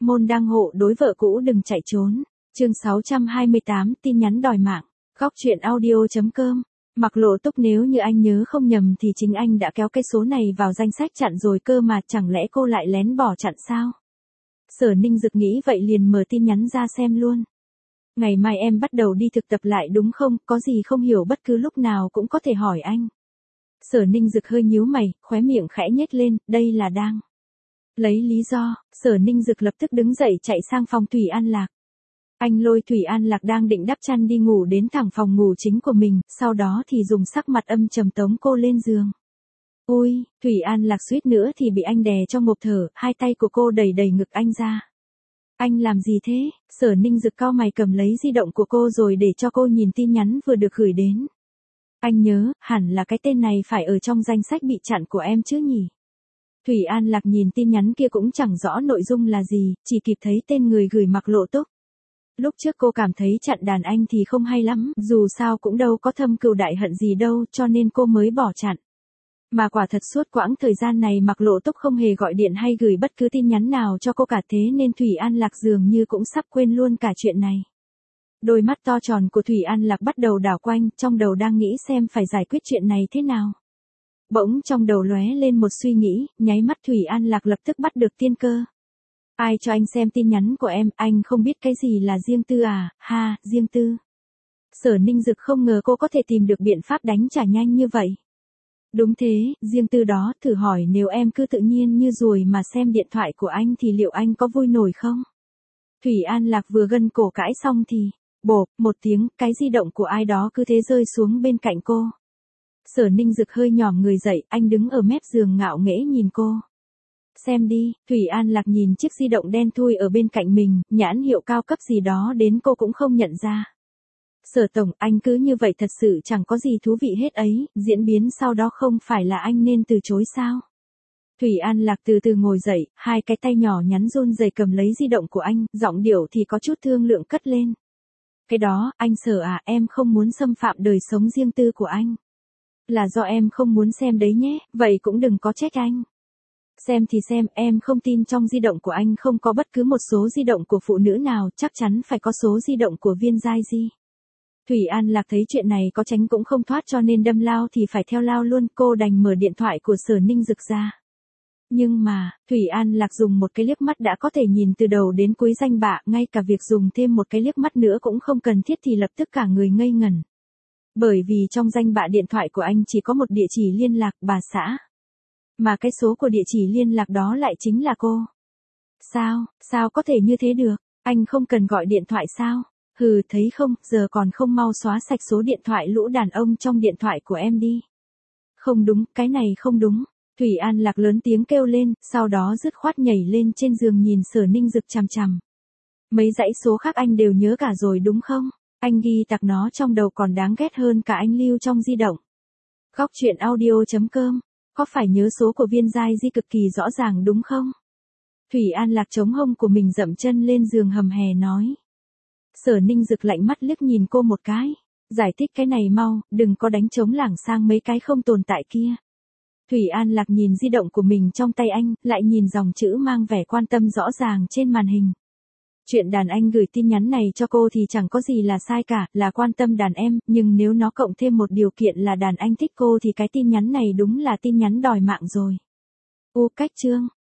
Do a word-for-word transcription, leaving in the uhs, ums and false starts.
môn đăng hộ đối vợ cũ đừng chạy trốn. Chương sáu trăm hai mươi tám tin nhắn đòi mạng. Góc truyện audio.com. Mặc Lộ Túc, nếu như anh nhớ không nhầm thì chính anh đã kéo cái số này vào danh sách chặn rồi cơ mà, chẳng lẽ cô lại lén bỏ chặn sao? Sở Ninh Dực nghĩ vậy liền mở tin nhắn ra xem luôn. Ngày mai em bắt đầu đi thực tập lại đúng không, có gì không hiểu bất cứ lúc nào cũng có thể hỏi anh. Sở Ninh Dực hơi nhíu mày, khóe miệng khẽ nhếch lên, đây là đang lấy lý do. Sở Ninh Dực lập tức đứng dậy chạy sang phòng Thủy An Lạc. Anh lôi Thủy An Lạc đang định đắp chăn đi ngủ đến thẳng phòng ngủ chính của mình, sau đó thì dùng sắc mặt âm trầm tống cô lên giường. Ôi, Thủy An Lạc suýt nữa thì bị anh đè cho ngộp thở, hai tay của cô đẩy đẩy ngực anh ra. Anh làm gì thế? Sở Ninh Dực cau mày cầm lấy di động của cô rồi để cho cô nhìn tin nhắn vừa được gửi đến. Anh nhớ, hẳn là cái tên này phải ở trong danh sách bị chặn của em chứ nhỉ? Thủy An Lạc nhìn tin nhắn kia cũng chẳng rõ nội dung là gì, chỉ kịp thấy tên người gửi Mặc Lộ Túc. Lúc trước cô cảm thấy chặn đàn anh thì không hay lắm, dù sao cũng đâu có thâm cừu đại hận gì đâu, cho nên cô mới bỏ chặn. Mà quả thật suốt quãng thời gian này Mặc Lộ Túc không hề gọi điện hay gửi bất cứ tin nhắn nào cho cô cả, thế nên Thủy An Lạc dường như cũng sắp quên luôn cả chuyện này. Đôi mắt to tròn của Thủy An Lạc bắt đầu đảo quanh, trong đầu đang nghĩ xem phải giải quyết chuyện này thế nào. Bỗng trong đầu lóe lên một suy nghĩ, nháy mắt Thủy An Lạc lập tức bắt được tiên cơ. Ai cho anh xem tin nhắn của em, anh không biết cái gì là riêng tư à, ha, riêng tư. Sở Ninh Dực không ngờ cô có thể tìm được biện pháp đánh trả nhanh như vậy. Đúng thế, riêng tư đó, thử hỏi nếu em cứ tự nhiên như ruồi mà xem điện thoại của anh thì liệu anh có vui nổi không? Thủy An Lạc vừa gân cổ cãi xong thì, bộp, một tiếng, cái di động của ai đó cứ thế rơi xuống bên cạnh cô. Sở Ninh Dực hơi nhòm người dậy, anh đứng ở mép giường ngạo nghễ nhìn cô. Xem đi, Thủy An Lạc nhìn chiếc di động đen thui ở bên cạnh mình, nhãn hiệu cao cấp gì đó đến cô cũng không nhận ra. Sở Tổng, anh cứ như vậy thật sự chẳng có gì thú vị hết ấy, diễn biến sau đó không phải là anh nên từ chối sao? Thủy An Lạc từ từ ngồi dậy, hai cái tay nhỏ nhắn run rẩy cầm lấy di động của anh, giọng điệu thì có chút thương lượng cất lên. Cái đó, anh Sở à, em không muốn xâm phạm đời sống riêng tư của anh. Là do em không muốn xem đấy nhé, vậy cũng đừng có trách anh. Xem thì xem, em không tin trong di động của anh không có bất cứ một số di động của phụ nữ nào, chắc chắn phải có số di động của Viên Giai Di. Thủy An Lạc thấy chuyện này có tránh cũng không thoát cho nên đâm lao thì phải theo lao luôn, cô đành mở điện thoại của Sở Ninh Dực ra. Nhưng mà, Thủy An Lạc dùng một cái liếc mắt đã có thể nhìn từ đầu đến cuối danh bạ, ngay cả việc dùng thêm một cái liếc mắt nữa cũng không cần thiết thì lập tức cả người ngây ngẩn. Bởi vì trong danh bạ điện thoại của anh chỉ có một địa chỉ liên lạc, bà xã. Mà cái số của địa chỉ liên lạc đó lại chính là cô. Sao, sao có thể như thế được, anh không cần gọi điện thoại sao? Hừ, thấy không, giờ còn không mau xóa sạch số điện thoại lũ đàn ông trong điện thoại của em đi. Không đúng, cái này không đúng. Thủy An Lạc lớn tiếng kêu lên, sau đó dứt khoát nhảy lên trên giường nhìn Sở Ninh Dực chằm chằm. Mấy dãy số khác anh đều nhớ cả rồi đúng không? Anh ghi tặc nó trong đầu còn đáng ghét hơn cả anh lưu trong di động. Góc truyện audio.com. Có phải nhớ số của Viên Giai Di cực kỳ rõ ràng đúng không? Thủy An Lạc chống hông của mình dậm chân lên giường hầm hè nói. Sở Ninh Dực lạnh mắt liếc nhìn cô một cái. Giải thích cái này mau, đừng có đánh trống lảng sang mấy cái không tồn tại kia. Thủy An Lạc nhìn di động của mình trong tay anh, lại nhìn dòng chữ mang vẻ quan tâm rõ ràng trên màn hình. Chuyện đàn anh gửi tin nhắn này cho cô thì chẳng có gì là sai cả, là quan tâm đàn em, nhưng nếu nó cộng thêm một điều kiện là đàn anh thích cô thì cái tin nhắn này đúng là tin nhắn đòi mạng rồi. U cách chương.